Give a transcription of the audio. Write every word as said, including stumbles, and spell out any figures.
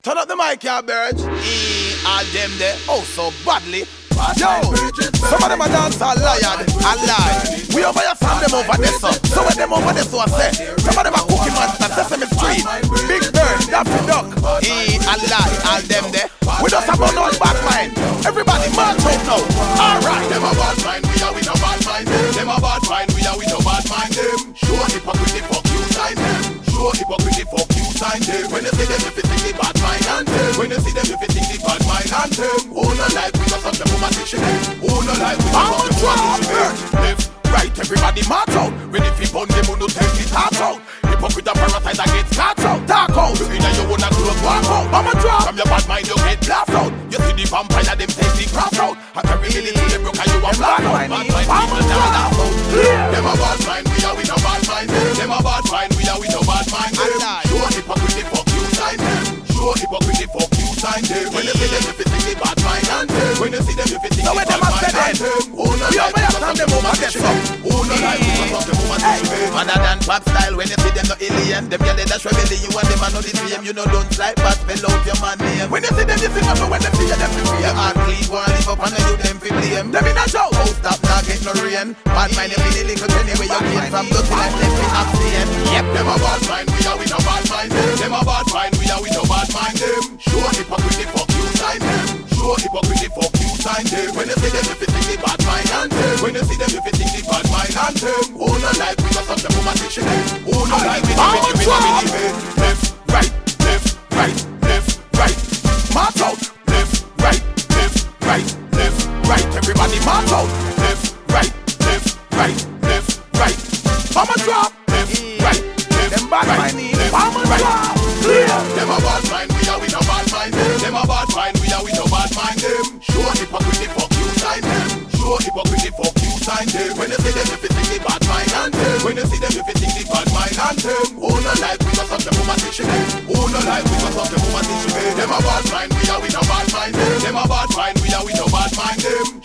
Turn up the mic, y'all, birds. E, all them there, oh so badly. Yo, some of them are dance all lion, all lie. We over here send them over there, so some of them over there, so I say. Some of them are Cookie Monster, Sesame Street, Big Bird, Daffy Duck. E, all lie, all them there. We just have no bad mind. Everybody march out now. Alright, them a bad mind, we are with no bad mind. Them a bad mind, we are with no bad mind. Them show hypocrisy, fuck you sign them. Show hypocrisy, fuck you sign them. When you see them, if you think the bad mind and them. When you see them, if you think the bad mind and them. Who no like we just have the woman teaching them. Who no like we just have the woman teaching them. Left, right, everybody march out. Ready for bun them who no take it heart out. Hypocrite and parasite against cats out. Talk out, you know you wanna close walk out. Mama drop, from your bad mind you get laughed out. You see the vampire them take the craft out. And carry me to the brook and you a black out. Bad mind people now laugh out. Them a bad mind, we are with no bad mind. Them a bad mind, we are with no bad mind. Show hypocrite, fuck you sign them. Show hypocrite, fuck you sign them. When you see them, if you think the bad mind and them. When you see them, if you think the bad mind and them. Who no like we just have the woman teaching. Who no like we just have the woman teaching. Mother than pop style, when you see them no alien. Them girl they dash rebellion, you and them are not the same. You know don't like but spell out your man name. When you see them, you see nothing when they see you, them free. Your heart clean, go and live up and you them fi blame. Them in a show, oh stop, now get no rain. Bad mind, them in the little penny where you came from. Looking like them fi abstain. Yep, them a bad mind, we are with no bad mind. Them a bad mind, we are with no bad mind. Them show hypocrisy, fuck you sign them. Show hypocrisy, fuck you sign them. When you see them, if you think the bad mind and them. When you see them, if you think the bad mind and them. Who no like we just have the woman teaching them. Who no like we just have the woman teaching them. Left, right, left, right, left, right. March out. Left, right, left, right, left, right. Everybody march out. Left, right, left, right, left, right. Mama drop. Left, right, left, them bad right, mind, left, Mama right. drop. Them a bad mind, we are with no bad mind. Them a bad mind, we are with no bad mind. Them show hypocrisy, fuck you sign them. Show hypocrisy, fuck you sign them. When you see them, if you think the bad mind and them. When you see them, if you think the bad mind and them. Who no like we just have the woman teaching them. Who no like we just have the woman teaching them. Them a bad mind, we are with no bad mind. Them a bad mind, we are with no bad mind. Them